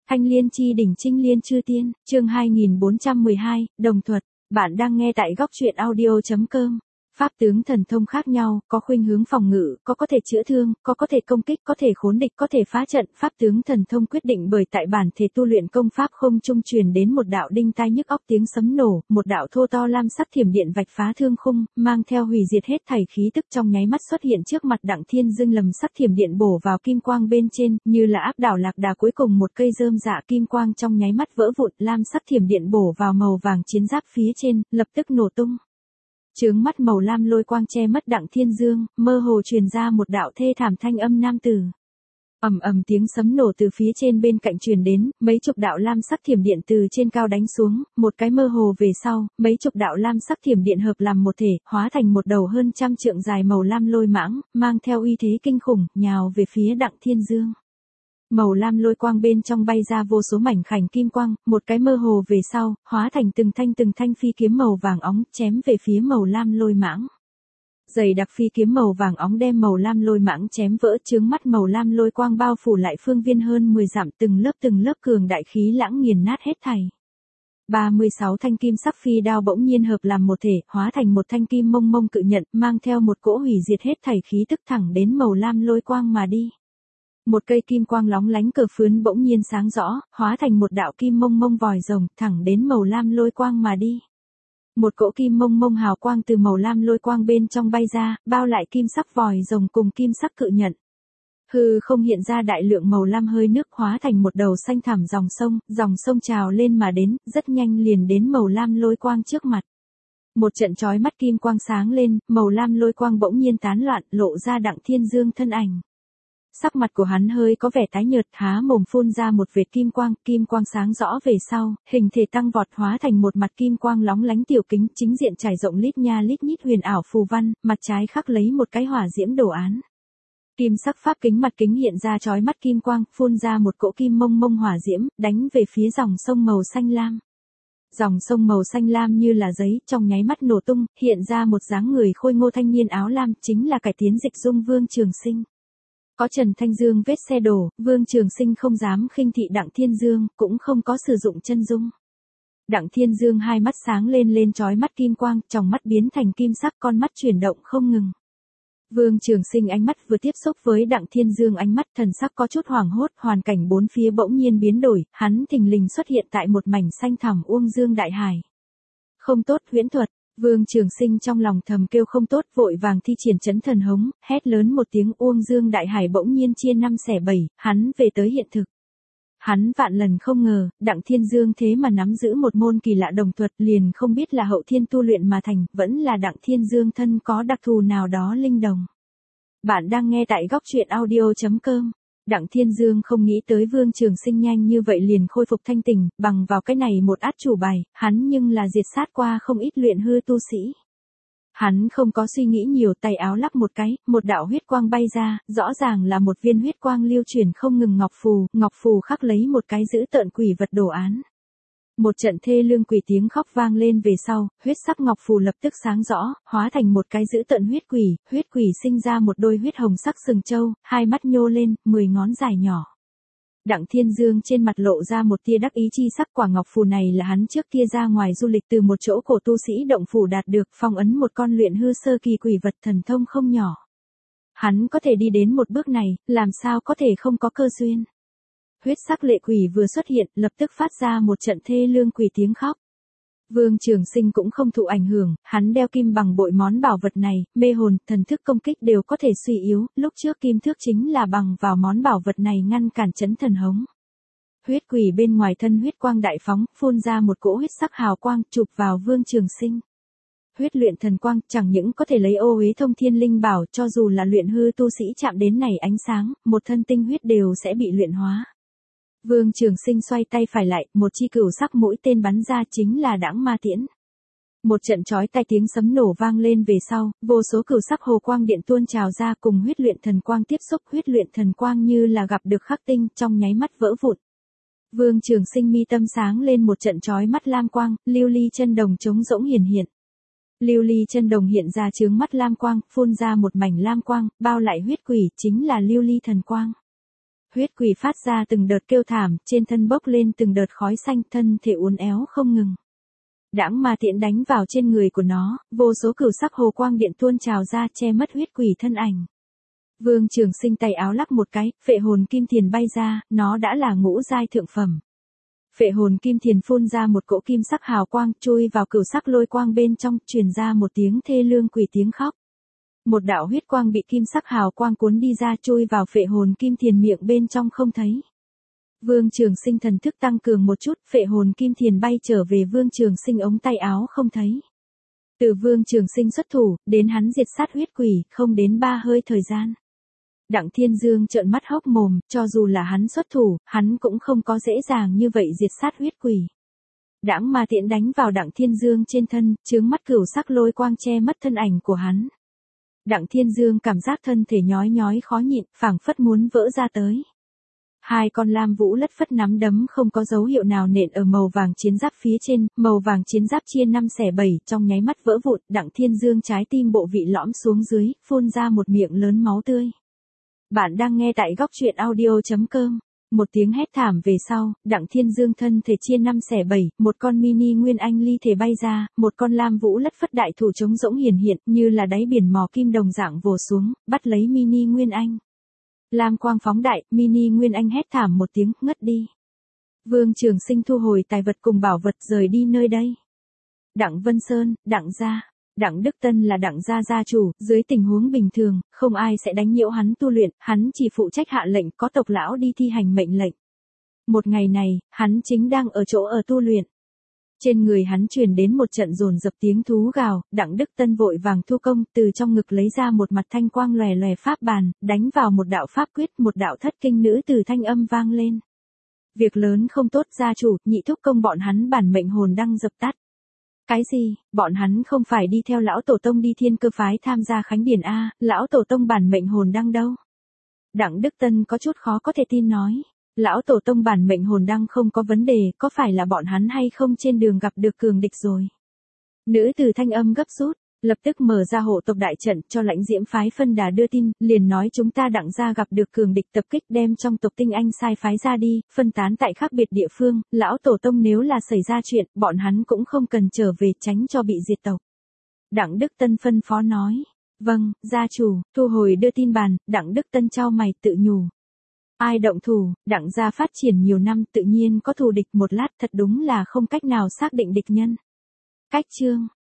Thanh liên chi đỉnh trinh liên chư tiên, chương 2412, đồng thuật. Bạn đang nghe tại góc truyện audio.com. Pháp tướng thần thông khác nhau, có khuynh hướng phòng ngự, có thể chữa thương, có thể công kích, có thể khốn địch, có thể phá trận. Pháp tướng thần thông quyết định bởi tại bản thể tu luyện công pháp không trung truyền đến một đạo đinh tai nhức óc tiếng sấm nổ, một đạo thô to lam sắc thiểm điện vạch phá thương khung, mang theo hủy diệt hết thảy khí tức trong nháy mắt xuất hiện trước mặt Đặng Thiên Dương. Lầm sắc thiểm điện bổ vào kim quang bên trên, như là áp đảo lạc đà cuối cùng một cây rơm dạ, kim quang trong nháy mắt vỡ vụn, lam sắc thiểm điện bổ vào màu vàng chiến giáp phía trên, lập tức nổ tung. Chướng mắt màu lam lôi quang che mất Đặng Thiên Dương, mơ hồ truyền ra một đạo thê thảm thanh âm nam tử. Ầm ầm tiếng sấm nổ từ phía trên bên cạnh truyền đến, mấy chục đạo lam sắc thiểm điện từ trên cao đánh xuống, một cái mơ hồ về sau, mấy chục đạo lam sắc thiểm điện hợp làm một thể, hóa thành một đầu hơn trăm trượng dài màu lam lôi mãng, mang theo uy thế kinh khủng, nhào về phía Đặng Thiên Dương. Màu lam lôi quang bên trong bay ra vô số mảnh khảnh kim quang, một cái mơ hồ về sau, hóa thành từng thanh phi kiếm màu vàng óng, chém về phía màu lam lôi mãng. Dày đặc phi kiếm màu vàng óng đem màu lam lôi mãng chém vỡ, chướng mắt màu lam lôi quang bao phủ lại phương viên hơn 10 dặm, từng lớp cường đại khí lãng nghiền nát hết thảy. 36 thanh kim sắc phi đao bỗng nhiên hợp làm một thể, hóa thành một thanh kim mông cự nhận, mang theo một cỗ hủy diệt hết thảy khí tức thẳng đến màu lam lôi quang mà đi. Một cây kim quang lóng lánh cờ phướn bỗng nhiên sáng rõ, hóa thành một đạo kim mông vòi rồng, thẳng đến màu lam lôi quang mà đi. Một cỗ kim mông hào quang từ màu lam lôi quang bên trong bay ra, bao lại kim sắc vòi rồng cùng kim sắc cự nhận. Hư không hiện ra đại lượng màu lam hơi nước, hóa thành một đầu xanh thẳm dòng sông trào lên mà đến, rất nhanh liền đến màu lam lôi quang trước mặt. Một trận chói mắt kim quang sáng lên, màu lam lôi quang bỗng nhiên tán loạn, lộ ra Đặng Thiên Dương thân ảnh. Sắc mặt của hắn hơi có vẻ tái nhợt, há mồm phun ra một vệt kim quang sáng rõ về sau, hình thể tăng vọt hóa thành một mặt kim quang lóng lánh tiểu kính, chính diện trải rộng lít nhít huyền ảo phù văn, mặt trái khắc lấy một cái hỏa diễm đồ án. Kim sắc pháp kính mặt kính hiện ra chói mắt kim quang, phun ra một cỗ kim mông hỏa diễm, đánh về phía dòng sông màu xanh lam. Dòng sông màu xanh lam như là giấy, trong nháy mắt nổ tung, hiện ra một dáng người khôi ngô thanh niên áo lam, chính là cải tiến dịch dung Vương Trường Sinh. Có Trần Thanh Dương vết xe đổ, Vương Trường Sinh không dám khinh thị Đặng Thiên Dương, cũng không có sử dụng chân dung. Đặng Thiên Dương hai mắt sáng lên chói mắt kim quang, tròng mắt biến thành kim sắc, con mắt chuyển động không ngừng. Vương Trường Sinh ánh mắt vừa tiếp xúc với Đặng Thiên Dương ánh mắt, thần sắc có chút hoảng hốt, hoàn cảnh bốn phía bỗng nhiên biến đổi, hắn thình lình xuất hiện tại một mảnh xanh thẳm uông dương đại hải. Không tốt, huyễn thuật. Vương Trường Sinh trong lòng thầm kêu không tốt, vội vàng thi triển chấn thần hống, hét lớn một tiếng, uông dương đại hải bỗng nhiên chia 5 xẻ 7, hắn về tới hiện thực. Hắn vạn lần không ngờ, Đặng Thiên Dương thế mà nắm giữ một môn kỳ lạ đồng thuật, liền không biết là hậu thiên tu luyện mà thành, vẫn là Đặng Thiên Dương thân có đặc thù nào đó linh đồng. Bạn đang nghe tại góc truyện audio.com. Đặng Thiên Dương không nghĩ tới Vương Trường Sinh nhanh như vậy liền khôi phục thanh tình, bằng vào cái này một át chủ bài, hắn nhưng là diệt sát qua không ít luyện hư tu sĩ. Hắn không có suy nghĩ nhiều, tay áo lắc một cái, một đạo huyết quang bay ra, rõ ràng là một viên huyết quang lưu chuyển không ngừng ngọc phù khắc lấy một cái dữ tợn quỷ vật đồ án. Một trận thê lương quỷ tiếng khóc vang lên về sau, huyết sắc ngọc phù lập tức sáng rõ, hóa thành một cái dữ tợn huyết quỷ sinh ra một đôi huyết hồng sắc sừng trâu, hai mắt nhô lên, 10 ngón dài nhỏ. Đặng Thiên Dương trên mặt lộ ra một tia đắc ý chi sắc, quả ngọc phù này là hắn trước kia ra ngoài du lịch từ một chỗ cổ tu sĩ động phủ đạt được, phong ấn một con luyện hư sơ kỳ quỷ vật thần thông không nhỏ. Hắn có thể đi đến một bước này, làm sao có thể không có cơ duyên. Huyết sắc lệ quỷ vừa xuất hiện, lập tức phát ra một trận thê lương quỷ tiếng khóc. Vương Trường Sinh cũng không thụ ảnh hưởng, hắn đeo kim bằng bội món bảo vật này, mê hồn, thần thức công kích đều có thể suy yếu, lúc trước kim thước chính là bằng vào món bảo vật này ngăn cản chấn thần hống. Huyết quỷ bên ngoài thân huyết quang đại phóng, phun ra một cỗ huyết sắc hào quang, chụp vào Vương Trường Sinh. Huyết luyện thần quang, chẳng những có thể lấy ô uế thông thiên linh bảo, cho dù là luyện hư tu sĩ chạm đến này ánh sáng, một thân tinh huyết đều sẽ bị luyện hóa. Vương Trường Sinh xoay tay phải lại, một chi cửu sắc mũi tên bắn ra, chính là Đãng Ma Tiễn. Một trận chói tai tiếng sấm nổ vang lên về sau, vô số cửu sắc hồ quang điện tuôn trào ra, cùng huyết luyện thần quang tiếp xúc, huyết luyện thần quang như là gặp được khắc tinh, trong nháy mắt vỡ vụn. Vương Trường Sinh mi tâm sáng lên một trận chói mắt lam quang, lưu ly chân đồng trống rỗng hiển hiện. Lưu ly chân đồng hiện ra chướng mắt lam quang, phun ra một mảnh lam quang, bao lại huyết quỷ, chính là lưu ly thần quang. Huyết quỷ phát ra từng đợt kêu thảm, trên thân bốc lên từng đợt khói xanh, thân thể uốn éo không ngừng. Đãng ma tiễn đánh vào trên người của nó, vô số cửu sắc hồ quang điện tuôn trào ra che mất huyết quỷ thân ảnh. Vương Trường Sinh tay áo lắc một cái, phệ hồn kim thiền bay ra, nó đã là ngũ giai thượng phẩm. Phệ hồn kim thiền phun ra một cỗ kim sắc hào quang, chui vào cửu sắc lôi quang bên trong, truyền ra một tiếng thê lương quỷ tiếng khóc. Một đạo huyết quang bị kim sắc hào quang cuốn đi ra, chui vào phệ hồn kim thiền miệng bên trong không thấy. Vương Trường Sinh thần thức tăng cường một chút, phệ hồn kim thiền bay trở về Vương Trường Sinh ống tay áo không thấy. Từ Vương Trường Sinh xuất thủ, đến hắn diệt sát huyết quỷ, không đến 3 hơi thời gian. Đặng Thiên Dương trợn mắt hốc mồm, cho dù là hắn xuất thủ, hắn cũng không có dễ dàng như vậy diệt sát huyết quỷ. Đãng ma tiễn đánh vào Đặng Thiên Dương trên thân, chướng mắt cửu sắc lôi quang che mất thân ảnh của hắn. Đặng Thiên Dương cảm giác thân thể nhói nhói khó nhịn, phảng phất muốn vỡ ra tới. Hai con lam vũ lất phất nắm đấm không có dấu hiệu nào nện ở màu vàng chiến giáp phía trên, màu vàng chiến giáp chia 5/7, trong nháy mắt vỡ vụn, Đặng Thiên Dương trái tim bộ vị lõm xuống dưới, phun ra một miệng lớn máu tươi. Bạn đang nghe tại góc truyện audio.com. Một tiếng hét thảm về sau, Đặng Thiên Dương thân thể chia 5/7, một con mini nguyên anh ly thể bay ra, một con lam vũ lất phất đại thủ trống rỗng hiển hiện, như là đáy biển mò kim đồng dạng vồ xuống, bắt lấy mini nguyên anh. Lam quang phóng đại, mini nguyên anh hét thảm một tiếng, ngất đi. Vương Trường Sinh thu hồi tài vật cùng bảo vật rời đi nơi đây. Đặng Vân Sơn, Đặng gia. Đặng Đức Tân là Đặng gia gia chủ, dưới tình huống bình thường, không ai sẽ đánh nhiễu hắn tu luyện, hắn chỉ phụ trách hạ lệnh, có tộc lão đi thi hành mệnh lệnh. Một ngày này, hắn chính đang ở chỗ ở tu luyện. Trên người hắn truyền đến một trận dồn dập tiếng thú gào, Đặng Đức Tân vội vàng thu công, từ trong ngực lấy ra một mặt thanh quang lòe lòe pháp bàn, đánh vào một đạo pháp quyết, một đạo thất kinh nữ từ thanh âm vang lên. Việc lớn không tốt, gia chủ, nhị thúc công bọn hắn bản mệnh hồn đang dập tắt. Cái gì, bọn hắn không phải đi theo lão tổ tông đi Thiên Cơ phái tham gia khánh điển a, lão tổ tông bản mệnh hồn đăng đâu? Đặng Đức Tân có chút khó có thể tin nói, lão tổ tông bản mệnh hồn đăng không có vấn đề, có phải là bọn hắn hay không trên đường gặp được cường địch rồi? Nữ từ thanh âm gấp rút, lập tức mở ra hộ tộc đại trận cho Lãnh Diễm phái phân đà đưa tin, liền nói chúng ta Đặng gia gặp được cường địch tập kích, đem trong tộc tinh anh sai phái ra đi, phân tán tại khác biệt địa phương, lão tổ tông nếu là xảy ra chuyện, bọn hắn cũng không cần trở về, tránh cho bị diệt tộc. Đặng Đức Tân phân phó nói, vâng, gia chủ, thu hồi đưa tin bàn, Đặng Đức Tân chau mày tự nhủ. Ai động thủ, Đặng gia phát triển nhiều năm tự nhiên có thù địch, một lát thật đúng là không cách nào xác định địch nhân. Cách chương